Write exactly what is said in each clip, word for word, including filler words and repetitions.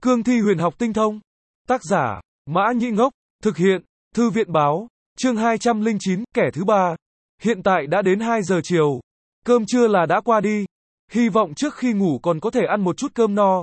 Cương thi huyền học tinh thông. Tác giả, Mã Nhĩ Ngốc. Thực hiện, Thư viện Báo. Chương hai trăm lẻ chín, kẻ thứ ba. Hiện tại đã đến hai giờ chiều. Cơm trưa là đã qua đi. Hy vọng trước khi ngủ còn có thể ăn một chút cơm no.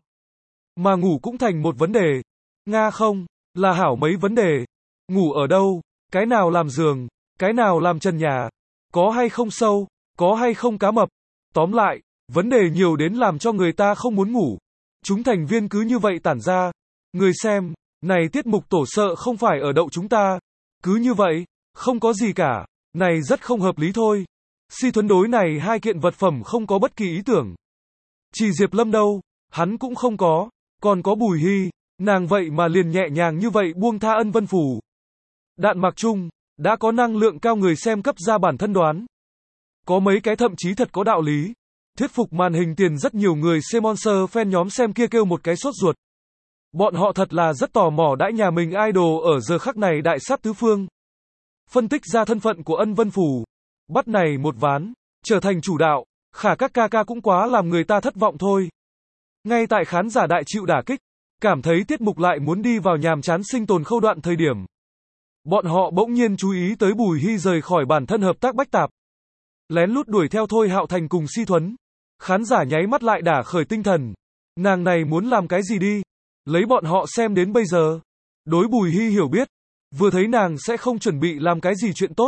Mà ngủ cũng thành một vấn đề. Nga không, là hảo mấy vấn đề. Ngủ ở đâu? Cái nào làm giường? Cái nào làm trần nhà? Có hay không sâu? Có hay không cá mập? Tóm lại, vấn đề nhiều đến làm cho người ta không muốn ngủ. Chúng thành viên cứ như vậy tản ra. Người xem, này tiết mục tổ sợ không phải ở đậu chúng ta. Cứ như vậy, không có gì cả. Này rất không hợp lý thôi. Si Thuấn đối này hai kiện vật phẩm không có bất kỳ ý tưởng. Chỉ Diệp Lâm đâu, hắn cũng không có. Còn có Bùi Hy, nàng vậy mà liền nhẹ nhàng như vậy buông tha Ân Vân Phù. Đạn mạc chung, đã có năng lượng cao người xem cấp ra bản thân đoán. Có mấy cái thậm chí thật có đạo lý. Thuyết phục màn hình tiền rất nhiều người C-Monster fan nhóm xem kia kêu một cái sốt ruột. Bọn họ thật là rất tò mò đãi nhà mình idol ở giờ khắc này đại sát tứ phương. Phân tích ra thân phận của Ân Vân Phù. Bắt này một ván, trở thành chủ đạo, khả các ca ca cũng quá làm người ta thất vọng thôi. Ngay tại khán giả đại chịu đả kích, cảm thấy tiết mục lại muốn đi vào nhàm chán sinh tồn khâu đoạn thời điểm. Bọn họ bỗng nhiên chú ý tới Bùi Hy rời khỏi bản thân hợp tác bách tạp. Lén lút đuổi theo Thôi Hạo Thành cùng Si Thuấn. Khán giả nháy mắt lại đả khởi tinh thần. Nàng này muốn làm cái gì đi? Lấy bọn họ xem đến bây giờ. Đối Bùi Hy hiểu biết. Vừa thấy nàng sẽ không chuẩn bị làm cái gì chuyện tốt.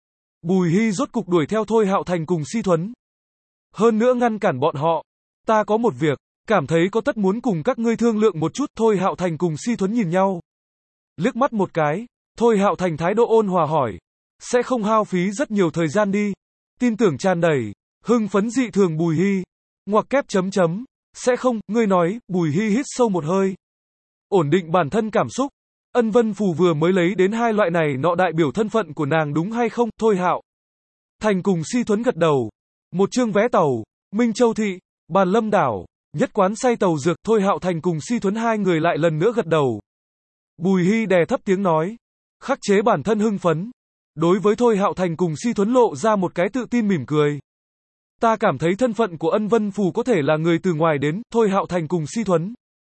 Bùi Hy rốt cục đuổi theo Thôi Hạo Thành cùng Si Thuấn. Hơn nữa ngăn cản bọn họ. Ta có một việc, cảm thấy có tất muốn cùng các ngươi thương lượng một chút. Thôi Hạo Thành cùng Si Thuấn nhìn nhau. Liếc mắt một cái, Thôi Hạo Thành thái độ ôn hòa hỏi. Sẽ không hao phí rất nhiều thời gian đi. Tin tưởng tràn đầy, hưng phấn dị thường Bùi Hy. Ngoặc kép chấm chấm. Sẽ không, ngươi nói. Bùi Hy hít sâu một hơi. Ổn định bản thân cảm xúc. Ân Vân Phù vừa mới lấy đến hai loại này nọ đại biểu thân phận của nàng đúng hay không? Thôi Hạo Thành cùng Si Thuấn gật đầu. Một chương vé tàu, Minh Châu Thị, Bàn Lâm Đảo, nhất quán say tàu dược. Thôi Hạo Thành cùng Si Thuấn hai người lại lần nữa gật đầu. Bùi Hy đè thấp tiếng nói, khắc chế bản thân hưng phấn. Đối với Thôi Hạo Thành cùng Si Thuấn lộ ra một cái tự tin mỉm cười. Ta cảm thấy thân phận của Ân Vân Phù có thể là người từ ngoài đến. Thôi Hạo Thành cùng Si Thuấn.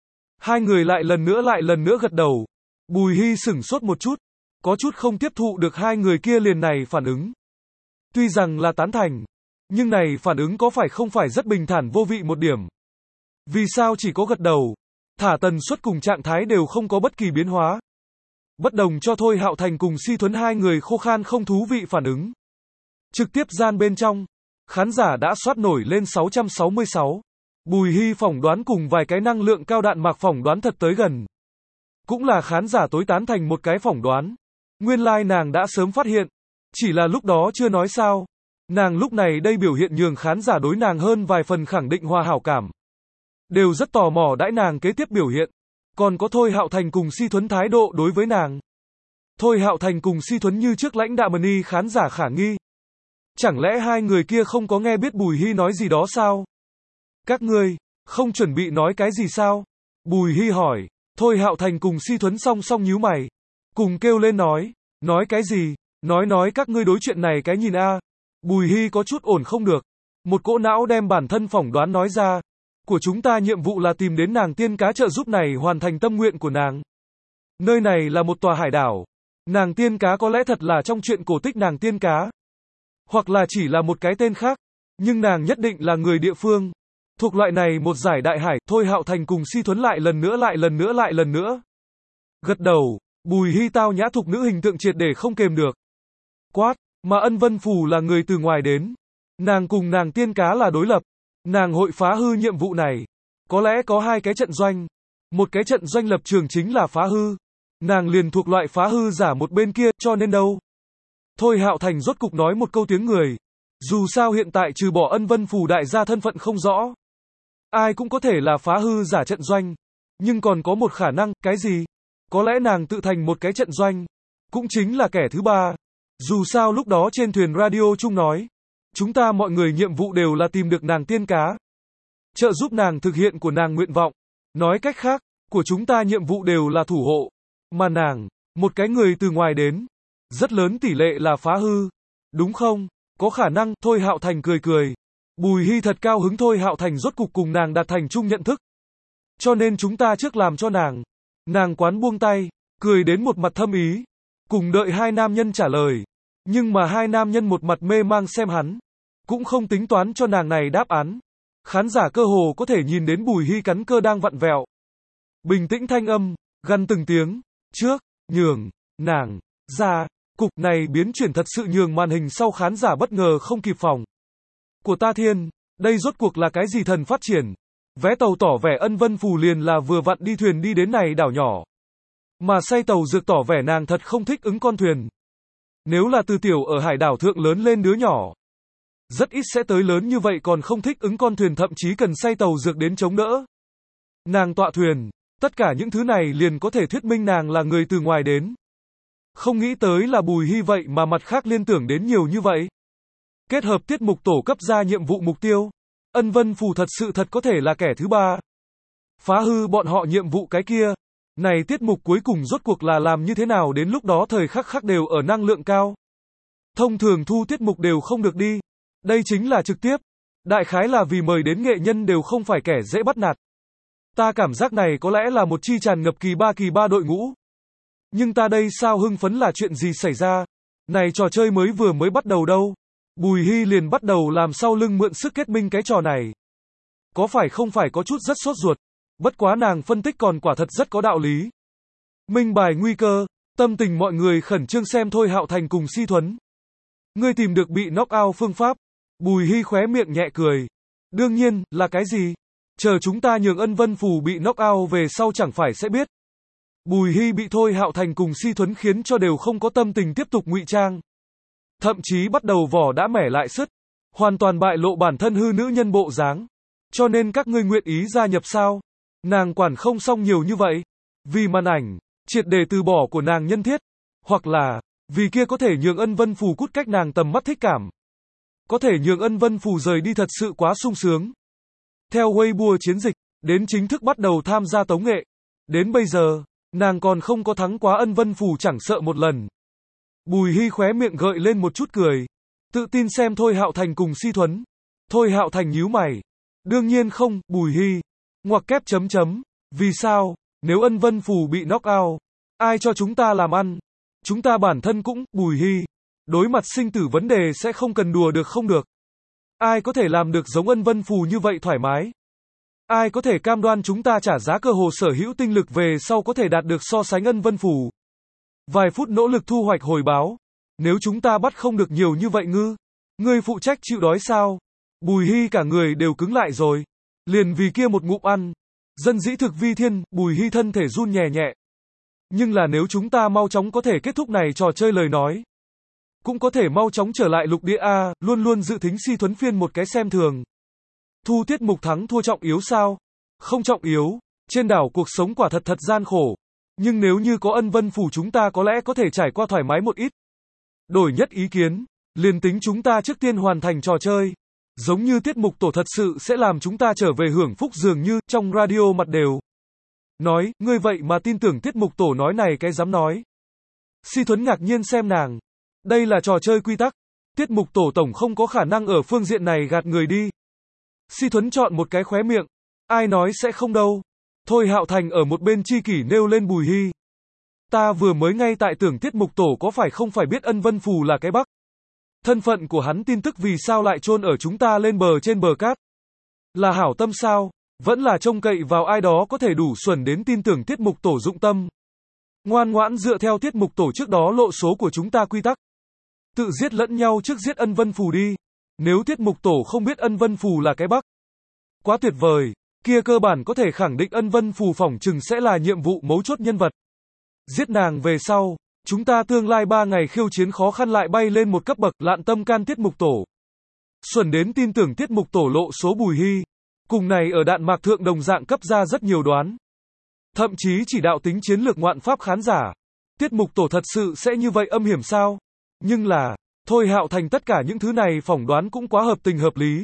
Hai người lại lần nữa lại lần nữa gật đầu. Bùi Hy sửng sốt một chút. Có chút không tiếp thụ được hai người kia liền này phản ứng. Tuy rằng là tán thành. Nhưng này phản ứng có phải không phải rất bình thản vô vị một điểm. Vì sao chỉ có gật đầu. Thả tần suất cùng trạng thái đều không có bất kỳ biến hóa. Bất đồng cho Thôi Hạo Thành cùng Si Thuấn hai người khô khan không thú vị phản ứng. Trực tiếp gian bên trong. Khán giả đã soát nổi lên sáu trăm sáu mươi sáu. Bùi Hy phỏng đoán cùng vài cái năng lượng cao đạn mạc phỏng đoán thật tới gần. Cũng là khán giả tối tán thành một cái phỏng đoán. Nguyên lai like nàng đã sớm phát hiện. Chỉ là lúc đó chưa nói sao. Nàng lúc này đây biểu hiện nhường khán giả đối nàng hơn vài phần khẳng định hòa hảo cảm. Đều rất tò mò đãi nàng kế tiếp biểu hiện. Còn có Thôi Hạo Thành cùng Si Thuấn thái độ đối với nàng. Thôi Hạo Thành cùng Si Thuấn như trước lãnh đạm ni khán giả khả nghi. Chẳng lẽ hai người kia không có nghe biết Bùi Hy nói gì đó sao? Các ngươi, không chuẩn bị nói cái gì sao? Bùi Hy hỏi. Thôi Hạo Thành cùng Si Thuấn song song nhíu mày. Cùng kêu lên nói. Nói cái gì? Nói nói các ngươi đối chuyện này cái nhìn a. Bùi Hy có chút ổn không được. Một cỗ não đem bản thân phỏng đoán nói ra. Của chúng ta nhiệm vụ là tìm đến nàng tiên cá trợ giúp này hoàn thành tâm nguyện của nàng. Nơi này là một tòa hải đảo. Nàng tiên cá có lẽ thật là trong chuyện cổ tích nàng tiên cá. Hoặc là chỉ là một cái tên khác. Nhưng nàng nhất định là người địa phương. Thuộc loại này một giải đại hải. Thôi Hạo Thành cùng Si Thuấn lại lần nữa lại lần nữa lại lần nữa. Gật đầu. Bùi Hy tao nhã thục nữ hình tượng triệt để không kềm được. Quát. Mà Ân Vân Phù là người từ ngoài đến. Nàng cùng nàng tiên cá là đối lập. Nàng hội phá hư nhiệm vụ này. Có lẽ có hai cái trận doanh. Một cái trận doanh lập trường chính là phá hư. Nàng liền thuộc loại phá hư giả một bên kia, cho nên đâu. Thôi Hạo Thành rốt cục nói một câu tiếng người. Dù sao hiện tại trừ bỏ Ân Vân Phù đại gia thân phận không rõ. Ai cũng có thể là phá hư giả trận doanh. Nhưng còn có một khả năng, cái gì? Có lẽ nàng tự thành một cái trận doanh. Cũng chính là kẻ thứ ba. Dù sao lúc đó trên thuyền radio chung nói. Chúng ta mọi người nhiệm vụ đều là tìm được nàng tiên cá. Trợ giúp nàng thực hiện của nàng nguyện vọng. Nói cách khác, của chúng ta nhiệm vụ đều là thủ hộ. Mà nàng, một cái người từ ngoài đến. Rất lớn tỷ lệ là phá hư. Đúng không? Có khả năng. Thôi Hạo Thành cười cười. Bùi Hy thật cao hứng. Thôi Hạo Thành rốt cục cùng nàng đạt thành chung nhận thức. Cho nên chúng ta trước làm cho nàng. Nàng quán buông tay, cười đến một mặt thâm ý, cùng đợi hai nam nhân trả lời. Nhưng mà hai nam nhân một mặt mê mang xem hắn, cũng không tính toán cho nàng này đáp án. Khán giả cơ hồ có thể nhìn đến Bùi Hy cắn cơ đang vặn vẹo. Bình tĩnh thanh âm, gằn từng tiếng, trước, nhường, nàng, ra, cục này biến chuyển thật sự nhường màn hình sau khán giả bất ngờ không kịp phòng. Của ta thiên, đây rốt cuộc là cái gì thần phát triển? Vé tàu tỏ vẻ Ân Vân Phù liền là vừa vặn đi thuyền đi đến này đảo nhỏ. Mà say tàu dược tỏ vẻ nàng thật không thích ứng con thuyền. Nếu là từ tiểu ở hải đảo thượng lớn lên đứa nhỏ, rất ít sẽ tới lớn như vậy còn không thích ứng con thuyền thậm chí cần say tàu dược đến chống đỡ. Nàng tọa thuyền, tất cả những thứ này liền có thể thuyết minh nàng là người từ ngoài đến. Không nghĩ tới là Bùi Hy vậy mà mặt khác liên tưởng đến nhiều như vậy. Kết hợp tiết mục tổ cấp ra nhiệm vụ mục tiêu, Ân Vân Phù thật sự thật có thể là kẻ thứ ba. Phá hư bọn họ nhiệm vụ cái kia. Này tiết mục cuối cùng rốt cuộc là làm như thế nào đến lúc đó thời khắc khắc đều ở năng lượng cao. Thông thường thu tiết mục đều không được đi. Đây chính là trực tiếp. Đại khái là vì mời đến nghệ nhân đều không phải kẻ dễ bắt nạt. Ta cảm giác này có lẽ là một chi tràn ngập kỳ ba kỳ ba đội ngũ. Nhưng ta đây sao hưng phấn là chuyện gì xảy ra? Này trò chơi mới vừa mới bắt đầu đâu. Bùi Hy liền bắt đầu làm sau lưng mượn sức kết minh cái trò này. Có phải không phải có chút rất sốt ruột. Bất quá nàng phân tích còn quả thật rất có đạo lý. Minh bài nguy cơ, tâm tình mọi người khẩn trương xem Thôi Hạo Thành cùng Si Thuấn. Ngươi tìm được bị knock out phương pháp. Bùi Hy khóe miệng nhẹ cười. Đương nhiên, là cái gì? Chờ chúng ta nhường Ân Vân Phù bị knock out về sau chẳng phải sẽ biết. Bùi Hy bị Thôi Hạo Thành cùng Si Thuấn khiến cho đều không có tâm tình tiếp tục ngụy trang. Thậm chí bắt đầu vỏ đã mẻ lại sứt. Hoàn toàn bại lộ bản thân hư nữ nhân bộ dáng. Cho nên các ngươi nguyện ý gia nhập sao? Nàng quản không xong nhiều như vậy. Vì màn ảnh, triệt để từ bỏ của nàng nhân thiết. Hoặc là, vì kia có thể nhường Ân Vân Phù cút cách nàng tầm mắt thích cảm. Có thể nhường Ân Vân Phù rời đi thật sự quá sung sướng. Theo Weibo chiến dịch, đến chính thức bắt đầu tham gia tống nghệ. Đến bây giờ, nàng còn không có thắng quá Ân Vân Phù chẳng sợ một lần. Bùi Hy khóe miệng gợi lên một chút cười. Tự tin xem Thôi Hạo Thành cùng Si Thuấn. Thôi Hạo Thành nhíu mày. Đương nhiên không, Bùi Hy. Ngoặc kép chấm chấm. Vì sao? Nếu Ân Vân Phù bị knock out, ai cho chúng ta làm ăn? Chúng ta bản thân cũng, Bùi Hy. Đối mặt sinh tử vấn đề sẽ không cần đùa được không được. Ai có thể làm được giống Ân Vân Phù như vậy thoải mái? Ai có thể cam đoan chúng ta trả giá cơ hồ sở hữu tinh lực về sau có thể đạt được so sánh Ân Vân Phù? Vài phút nỗ lực thu hoạch hồi báo. Nếu chúng ta bắt không được nhiều như vậy ngư, ngươi phụ trách chịu đói sao? Bùi Hy cả người đều cứng lại rồi. Liền vì kia một ngụm ăn. Dân dĩ thực vi thiên, Bùi Hy thân thể run nhẹ nhẹ. Nhưng là nếu chúng ta mau chóng có thể kết thúc này trò chơi lời nói. Cũng có thể mau chóng trở lại lục địa A, luôn luôn dự tính Si Thuấn phiên một cái xem thường. Thu tiết mục thắng thua trọng yếu sao? Không trọng yếu. Trên đảo cuộc sống quả thật thật gian khổ. Nhưng nếu như có Ân Vân Phù chúng ta có lẽ có thể trải qua thoải mái một ít. Đổi nhất ý kiến. Liền tính chúng ta trước tiên hoàn thành trò chơi. Giống như tiết mục tổ thật sự sẽ làm chúng ta trở về hưởng phúc dường như trong radio mặt đều. Nói, ngươi vậy mà tin tưởng tiết mục tổ nói này cái dám nói. Si Thuấn ngạc nhiên xem nàng. Đây là trò chơi quy tắc. Tiết mục tổ tổng không có khả năng ở phương diện này gạt người đi. Si Thuấn chọn một cái khóe miệng. Ai nói sẽ không đâu. Thôi Hạo Thành ở một bên chi kỷ nêu lên Bùi Hy. Ta vừa mới ngay tại tưởng tiết mục tổ có phải không phải biết Ân Vân Phù là cái bắc. Thân phận của hắn tin tức vì sao lại chôn ở chúng ta lên bờ trên bờ cát. Là hảo tâm sao? Vẫn là trông cậy vào ai đó có thể đủ xuẩn đến tin tưởng tiết mục tổ dụng tâm. Ngoan ngoãn dựa theo tiết mục tổ trước đó lộ số của chúng ta quy tắc. Tự giết lẫn nhau trước giết Ân Vân Phù đi. Nếu tiết mục tổ không biết Ân Vân Phù là cái bắc. Quá tuyệt vời. Kia cơ bản có thể khẳng định Ân Vân Phù phỏng chừng sẽ là nhiệm vụ mấu chốt nhân vật. Giết nàng về sau, chúng ta tương lai ba ngày khiêu chiến khó khăn lại bay lên một cấp bậc, lạn tâm can tiết mục tổ. Xuẩn đến tin tưởng tiết mục tổ lộ số Bùi Hy. Cùng này ở đạn mạc thượng đồng dạng cấp ra rất nhiều đoán. Thậm chí chỉ đạo tính chiến lược ngoạn pháp khán giả. Tiết mục tổ thật sự sẽ như vậy âm hiểm sao? Nhưng là, Thôi Hạo Thành tất cả những thứ này phỏng đoán cũng quá hợp tình hợp lý.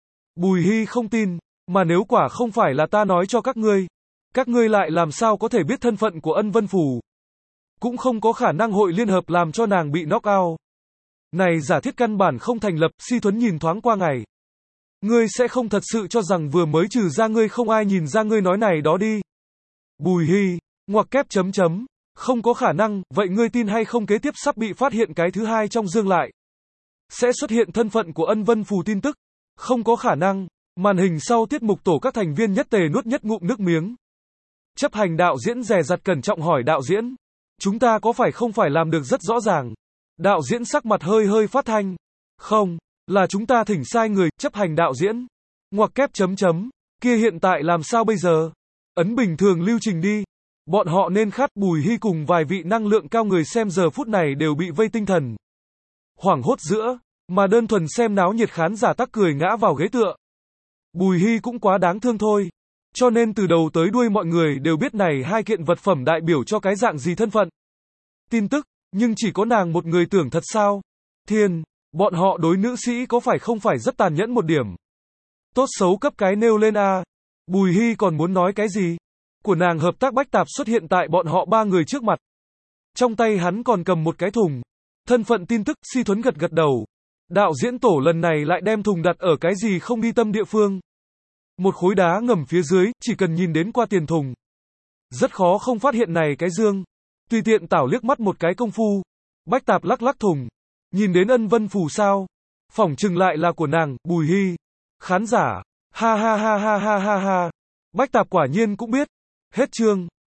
Bùi Hy không tin, mà nếu quả không phải là ta nói cho các ngươi, các ngươi lại làm sao có thể biết thân phận của Ân Vân Phù? Cũng không có khả năng hội liên hợp làm cho nàng bị knock out. Này giả thiết căn bản không thành lập, Si Thuấn nhìn thoáng qua ngày. Ngươi sẽ không thật sự cho rằng vừa mới trừ ra ngươi không ai nhìn ra ngươi nói này đó đi. Bùi Hi, ngoặc kép chấm chấm, không có khả năng, vậy ngươi tin hay không kế tiếp sắp bị phát hiện cái thứ hai trong dương lại. Sẽ xuất hiện thân phận của Ân Vân Phù tin tức. Không có khả năng, màn hình sau tiết mục tổ các thành viên nhất tề nuốt nhất ngụm nước miếng. Chấp hành đạo diễn dè dặt cẩn trọng hỏi đạo diễn. Chúng ta có phải không phải làm được rất rõ ràng? Đạo diễn sắc mặt hơi hơi phát thanh. Không, là chúng ta thỉnh sai người, chấp hành đạo diễn. Ngoặc kép chấm chấm, kia hiện tại làm sao bây giờ? Ấn bình thường lưu trình đi. Bọn họ nên khát. Bùi Hi cùng vài vị năng lượng cao người xem giờ phút này đều bị vây tinh thần. Hoảng hốt giữa, mà đơn thuần xem náo nhiệt khán giả tắc cười ngã vào ghế tựa. Bùi Hi cũng quá đáng thương thôi. Cho nên từ đầu tới đuôi mọi người đều biết này hai kiện vật phẩm đại biểu cho cái dạng gì thân phận. Tin tức, nhưng chỉ có nàng một người tưởng thật sao? Thiên, bọn họ đối nữ sĩ có phải không phải rất tàn nhẫn một điểm? Tốt xấu cấp cái nêu lên a. Bùi Hi còn muốn nói cái gì? Của nàng hợp tác bách tạp xuất hiện tại bọn họ ba người trước mặt. Trong tay hắn còn cầm một cái thùng. Thân phận tin tức, Si Thuấn gật gật đầu. Đạo diễn tổ lần này lại đem thùng đặt ở cái gì không đi tâm địa phương. Một khối đá ngầm phía dưới, chỉ cần nhìn đến qua tiền thùng. Rất khó không phát hiện này cái dương. Tùy tiện tảo liếc mắt một cái công phu. Bách tạp lắc lắc thùng. Nhìn đến Ân Vân Phù sao? Phỏng chừng lại là của nàng, Bùi Hi. Khán giả. Ha ha ha ha ha ha ha. Bách tạp quả nhiên cũng biết. Hết chương.